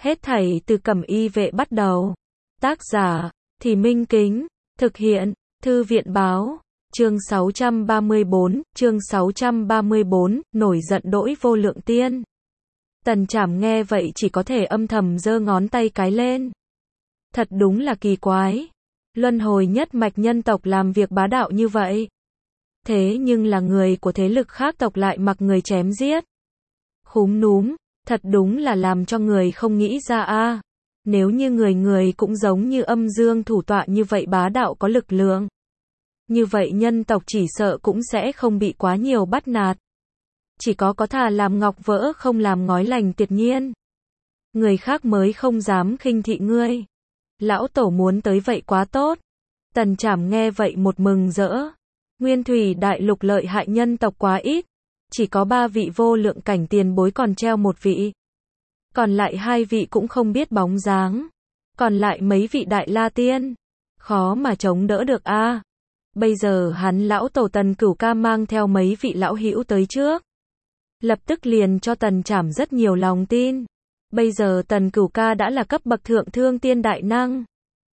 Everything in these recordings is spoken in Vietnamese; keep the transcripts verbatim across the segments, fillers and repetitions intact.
Hết thảy từ Cẩm Y Vệ bắt đầu. Tác giả, Thì Minh Kính. Thực hiện, Thư viện báo. Chương sáu trăm ba mươi bốn, chương sáu trăm ba mươi bốn, nổi giận đỗi vô lượng tiên. Tần Trảm nghe vậy chỉ có thể âm thầm giơ ngón tay cái lên. Thật đúng là kỳ quái. Luân hồi nhất mạch nhân tộc làm việc bá đạo như vậy. Thế nhưng là người của thế lực khác tộc lại mặc người chém giết. Khúm núm, thật đúng là làm cho người không nghĩ ra a. Nếu như người người cũng giống như âm dương thủ tọa như vậy bá đạo có lực lượng. Như vậy nhân tộc chỉ sợ cũng sẽ không bị quá nhiều bắt nạt. Chỉ có có thà làm ngọc vỡ không làm ngói lành tuyệt nhiên. Người khác mới không dám khinh thị ngươi. Lão tổ muốn tới vậy quá tốt. Tần Trảm nghe vậy một mừng rỡ. Nguyên thủy đại lục lợi hại nhân tộc quá ít. Chỉ có ba vị vô lượng cảnh tiền bối còn treo một vị. Còn lại hai vị cũng không biết bóng dáng. Còn lại mấy vị đại la tiên. Khó mà chống đỡ được a. Bây giờ hắn lão tổ Tần Cửu Ca mang theo mấy vị lão hữu tới trước. Lập tức liền cho Tần Trảm rất nhiều lòng tin. Bây giờ Tần Cửu Ca đã là cấp bậc thượng thương tiên đại năng.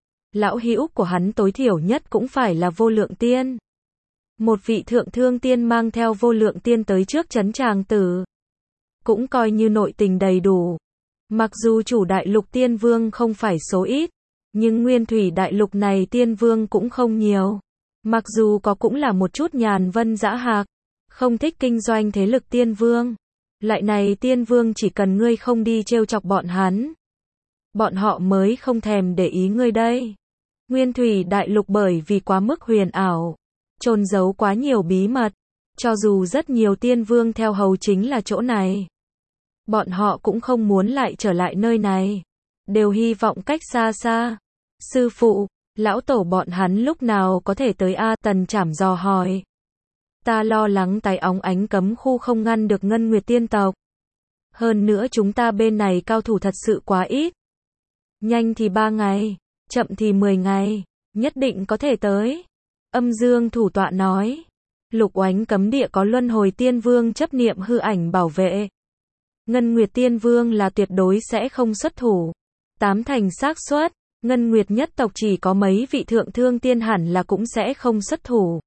Lão hữu của hắn tối thiểu nhất cũng phải là vô lượng tiên. Một vị thượng thương tiên mang theo vô lượng tiên tới trước trấn tràng tử. Cũng coi như nội tình đầy đủ. Mặc dù chủ đại lục tiên vương không phải số ít. Nhưng nguyên thủy đại lục này tiên vương cũng không nhiều. Mặc dù có cũng là một chút nhàn vân dã hạc. Không thích kinh doanh thế lực tiên vương. Lại này tiên vương chỉ cần ngươi không đi trêu chọc bọn hắn. Bọn họ mới không thèm để ý ngươi đây. Nguyên thủy đại lục bởi vì quá mức huyền ảo. Chôn giấu quá nhiều bí mật. Cho dù rất nhiều tiên vương theo hầu chính là chỗ này. Bọn họ cũng không muốn lại trở lại nơi này. Đều hy vọng cách xa xa. Sư phụ, lão tổ bọn hắn lúc nào có thể tới a? Tần Trảm dò hỏi. Ta lo lắng tái óng ánh cấm khu không ngăn được Ngân Nguyệt tiên tộc. Hơn nữa chúng ta bên này cao thủ thật sự quá ít. Nhanh thì ba ngày, chậm thì mười ngày, nhất định có thể tới. Âm dương thủ tọa nói. Lục oánh cấm địa có luân hồi tiên vương chấp niệm hư ảnh bảo vệ. Ngân Nguyệt tiên vương là tuyệt đối sẽ không xuất thủ. Tám thành xác suất, Ngân Nguyệt nhất tộc chỉ có mấy vị thượng thương tiên hẳn là cũng sẽ không xuất thủ.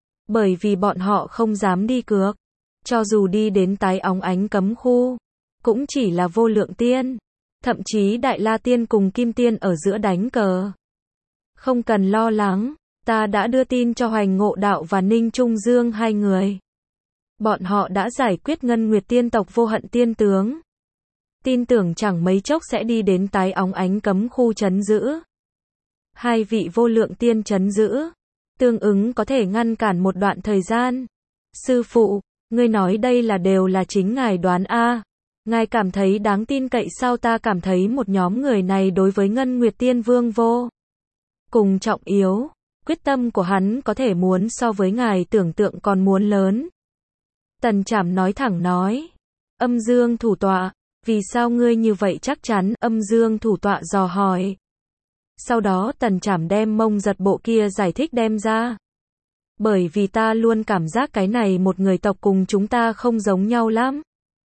Bởi vì bọn họ không dám đi cược. Cho dù đi đến tái óng ánh cấm khu, cũng chỉ là vô lượng tiên. Thậm chí đại la tiên cùng kim tiên ở giữa đánh cờ. Không cần lo lắng, ta đã đưa tin cho Hoành Ngộ Đạo và Ninh Trung Dương hai người. Bọn họ đã giải quyết Ngân Nguyệt tiên tộc vô hận tiên tướng. Tin tưởng chẳng mấy chốc sẽ đi đến tái óng ánh cấm khu trấn giữ. Hai vị vô lượng tiên trấn giữ. Tương ứng có thể ngăn cản một đoạn thời gian. Sư phụ, ngươi nói đây là đều là chính ngài đoán a. Ngài cảm thấy đáng tin cậy sao? Ta cảm thấy một nhóm người này đối với Ngân Nguyệt tiên vương vô cùng trọng yếu. Quyết tâm của hắn có thể muốn so với ngài tưởng tượng còn muốn lớn. Tần Trảm nói thẳng nói. Âm dương thủ tọa, vì sao ngươi như vậy chắc chắn? Âm dương thủ tọa dò hỏi. Sau đó Tần Trảm đem mông giật bộ kia giải thích đem ra. Bởi vì ta luôn cảm giác cái này một người tộc cùng chúng ta không giống nhau lắm.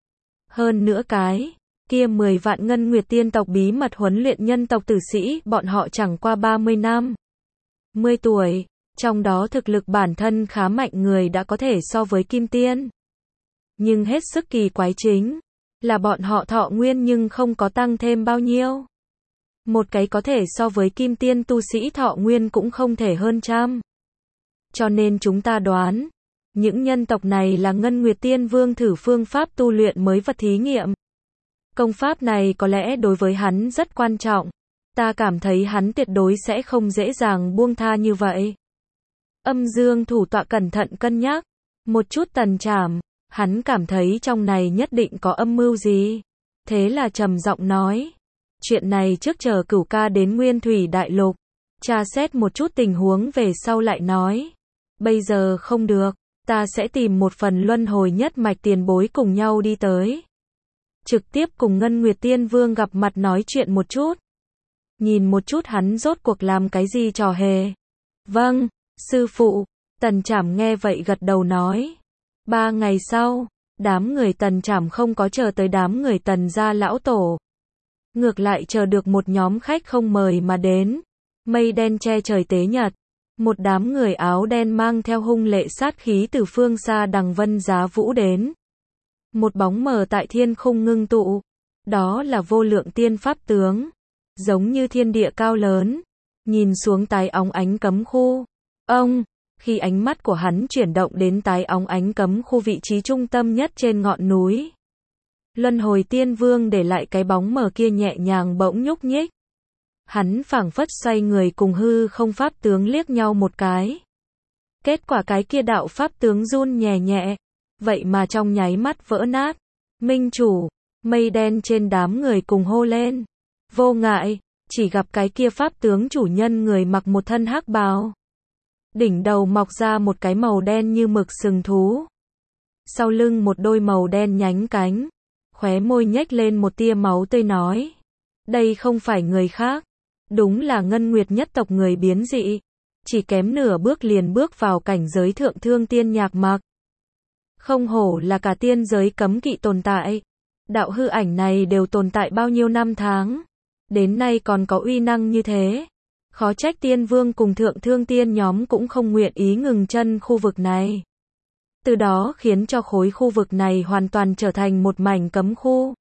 Hơn nữa cái kia mười vạn Ngân Nguyệt tiên tộc bí mật huấn luyện nhân tộc tử sĩ, bọn họ chẳng qua ba mươi năm. mười tuổi, trong đó thực lực bản thân khá mạnh người đã có thể so với kim tiên. Nhưng hết sức kỳ quái chính là bọn họ thọ nguyên nhưng không có tăng thêm bao nhiêu. Một cái có thể so với kim tiên tu sĩ thọ nguyên cũng không thể hơn trăm. Cho nên chúng ta đoán, những nhân tộc này là Ngân Nguyệt tiên vương thử phương pháp tu luyện mới vật thí nghiệm. Công pháp này có lẽ đối với hắn rất quan trọng. Ta cảm thấy hắn tuyệt đối sẽ không dễ dàng buông tha như vậy. Âm dương thủ tọa cẩn thận cân nhắc. Một chút Tần Trảm, hắn cảm thấy trong này nhất định có âm mưu gì. Thế là trầm giọng nói. Chuyện này trước chờ Cửu Ca đến Nguyên thủy đại lục. Tra xét một chút tình huống về sau lại nói. Bây giờ không được. Ta sẽ tìm một phần luân hồi nhất mạch tiền bối cùng nhau đi tới. Trực tiếp cùng Ngân Nguyệt tiên vương gặp mặt nói chuyện một chút. Nhìn một chút hắn rốt cuộc làm cái gì trò hề. Vâng, sư phụ. Tần Trảm nghe vậy gật đầu nói. Ba ngày sau, đám người Tần Trảm không có chờ tới đám người Tần gia lão tổ. ngược lại chờ được một nhóm khách không mời mà đến. Mây đen che trời tế nhật, một đám người áo đen mang theo hung lệ sát khí từ phương xa đằng vân giá vũ đến. Một bóng mờ tại thiên khung ngưng tụ, đó là vô lượng tiên pháp tướng, giống như thiên địa cao lớn, nhìn xuống tái óng ánh cấm khu. Ông, khi ánh mắt của hắn chuyển động đến tái óng ánh cấm khu vị trí trung tâm nhất trên ngọn núi, Luân Hồi Tiên Vương để lại cái bóng mờ kia nhẹ nhàng bỗng nhúc nhích. Hắn phảng phất xoay người cùng hư không pháp tướng liếc nhau một cái. Kết quả cái kia đạo pháp tướng run nhẹ nhẹ, vậy mà trong nháy mắt vỡ nát. Minh chủ, mây đen trên đám người cùng hô lên. Vô ngại, chỉ gặp cái kia pháp tướng chủ nhân người mặc một thân hắc bào. Đỉnh đầu mọc ra một cái màu đen như mực sừng thú. Sau lưng một đôi màu đen nhánh cánh. Khóe môi nhếch lên một tia máu tươi nói. Đây không phải người khác. Đúng là Ngân Nguyệt nhất tộc người biến dị. Chỉ kém nửa bước liền bước vào cảnh giới thượng thương tiên Nhạc Mặc. Không hổ là cả tiên giới cấm kỵ tồn tại. Đạo hư ảnh này đều tồn tại bao nhiêu năm tháng. Đến nay còn có uy năng như thế. Khó trách tiên vương cùng thượng thương tiên nhóm cũng không nguyện ý ngừng chân khu vực này. Từ đó khiến cho khối khu vực này hoàn toàn trở thành một mảnh cấm khu.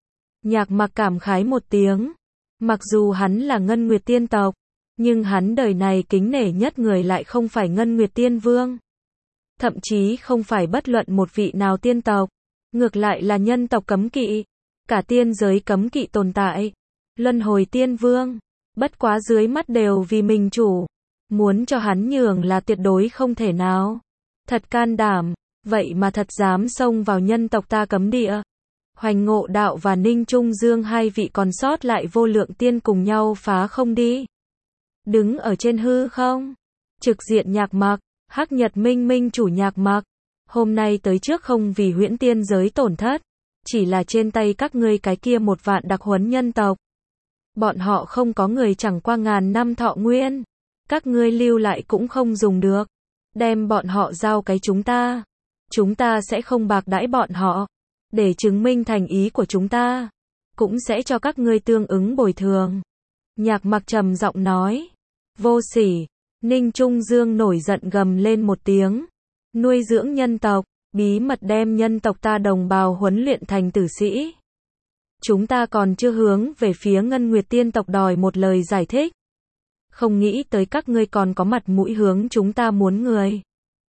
Nhạc Mặc cảm khái một tiếng. Mặc dù hắn là Ngân Nguyệt tiên tộc, nhưng hắn đời này kính nể nhất người lại không phải Ngân Nguyệt tiên vương. Thậm chí không phải bất luận một vị nào tiên tộc, ngược lại là nhân tộc cấm kỵ. Cả tiên giới cấm kỵ tồn tại. Luân Hồi Tiên Vương, bất quá dưới mắt đều vì mình chủ. Muốn cho hắn nhường là tuyệt đối không thể nào. Thật can đảm, vậy mà thật dám xông vào nhân tộc ta cấm địa. Hoành Ngộ Đạo và Ninh Trung Dương hai vị còn sót lại vô lượng tiên cùng nhau phá không đi. Đứng ở trên hư không, trực diện Nhạc Mặc, Hắc Nhật Minh Minh chủ Nhạc Mặc. Hôm nay tới trước không vì huyễn tiên giới tổn thất, chỉ là trên tay các ngươi cái kia một vạn đặc huấn nhân tộc. Bọn họ không có người chẳng qua ngàn năm thọ nguyên. Các ngươi lưu lại cũng không dùng được. Đem bọn họ giao cái chúng ta. Chúng ta sẽ không bạc đãi bọn họ. Để chứng minh thành ý của chúng ta. Cũng sẽ cho các ngươi tương ứng bồi thường. Nhạc Mặc trầm giọng nói. Vô sỉ. Ninh Trung Dương nổi giận gầm lên một tiếng. Nuôi dưỡng nhân tộc. Bí mật đem nhân tộc ta đồng bào huấn luyện thành tử sĩ. Chúng ta còn chưa hướng về phía Ngân Nguyệt tiên tộc đòi một lời giải thích. Không nghĩ tới các ngươi còn có mặt mũi hướng chúng ta muốn người.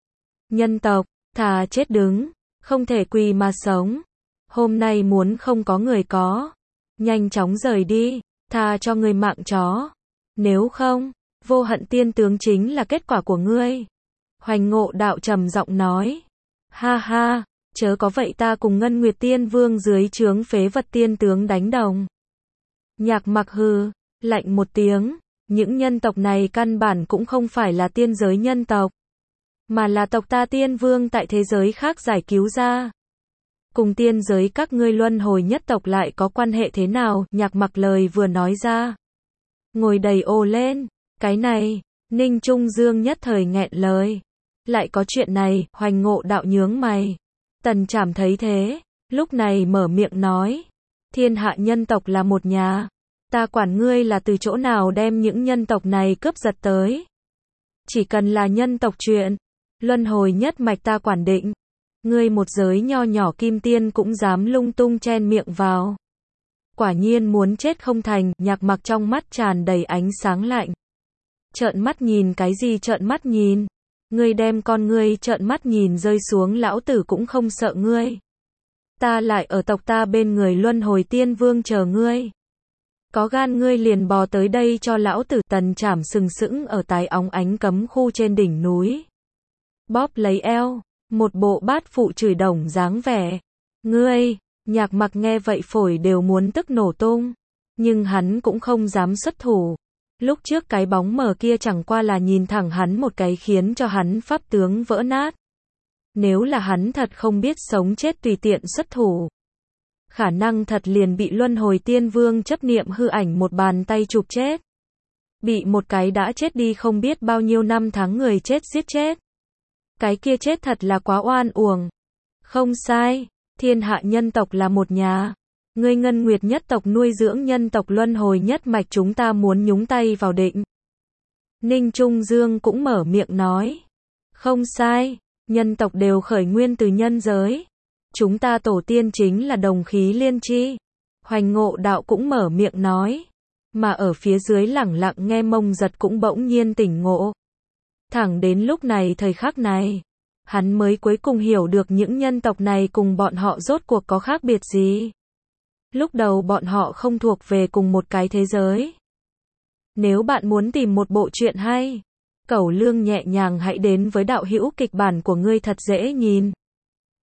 Nhân tộc, thà chết đứng, không thể quỳ mà sống. Hôm nay muốn không có người có. Nhanh chóng rời đi, tha cho người mạng chó. Nếu không, vô hận tiên tướng chính là kết quả của ngươi. Hoành Ngộ Đạo trầm giọng nói. Ha ha. Chớ có vậy ta cùng Ngân Nguyệt Tiên Vương dưới trướng phế vật tiên tướng đánh đồng. Nhạc Mặc hừ, lạnh một tiếng, những nhân tộc này căn bản cũng không phải là tiên giới nhân tộc, mà là tộc ta tiên vương tại thế giới khác giải cứu ra. Cùng tiên giới các ngươi luân hồi nhất tộc lại có quan hệ thế nào? Nhạc Mặc lời vừa nói ra, ngồi đầy ồ lên, cái này, Ninh Trung Dương nhất thời nghẹn lời. Lại có chuyện này, Hoành Ngộ Đạo nhướng mày. Tần Trảm thấy thế, lúc này mở miệng nói. Thiên hạ nhân tộc là một nhà. Ta quản ngươi là từ chỗ nào đem những nhân tộc này cướp giật tới. Chỉ cần là nhân tộc chuyện, luân hồi nhất mạch ta quản định. Ngươi một giới nho nhỏ kim tiên cũng dám lung tung chen miệng vào. Quả nhiên muốn chết không thành. Nhạc Mặc trong mắt tràn đầy ánh sáng lạnh. Trợn mắt nhìn cái gì trợn mắt nhìn? Ngươi đem con ngươi trợn mắt nhìn rơi xuống lão tử cũng không sợ ngươi. Ta lại ở tộc ta bên người Luân Hồi Tiên Vương chờ ngươi. Có gan ngươi liền bò tới đây cho lão tử. Tần Trảm sừng sững ở tái óng ánh cấm khu trên đỉnh núi. Bóp lấy eo, một bộ bát phụ chửi đồng dáng vẻ. Ngươi, Nhạc Mặc nghe vậy phổi đều muốn tức nổ tung. Nhưng hắn cũng không dám xuất thủ. Lúc trước cái bóng mờ kia chẳng qua là nhìn thẳng hắn một cái khiến cho hắn pháp tướng vỡ nát. Nếu là hắn thật không biết sống chết tùy tiện xuất thủ, khả năng thật liền bị Luân Hồi Tiên Vương chấp niệm hư ảnh một bàn tay chụp chết. Bị một cái đã chết đi không biết bao nhiêu năm tháng người chết giết chết. Cái kia chết thật là quá oan uổng. Không sai, thiên hạ nhân tộc là một nhà. Ngươi Ngân Nguyệt nhất tộc nuôi dưỡng nhân tộc luân hồi nhất mạch chúng ta muốn nhúng tay vào định. Ninh Trung Dương cũng mở miệng nói. Không sai, nhân tộc đều khởi nguyên từ nhân giới. Chúng ta tổ tiên chính là đồng khí liên chi. Hoành Ngộ Đạo cũng mở miệng nói. Mà ở phía dưới lẳng lặng nghe Mông Giật cũng bỗng nhiên tỉnh ngộ. Thẳng đến lúc này thời khắc này, hắn mới cuối cùng hiểu được những nhân tộc này cùng bọn họ rốt cuộc có khác biệt gì. Lúc đầu bọn họ không thuộc về cùng một cái thế giới. Nếu bạn muốn tìm một bộ truyện hay, Cẩu Lương nhẹ nhàng hãy đến với đạo hữu kịch bản của ngươi thật dễ nhìn.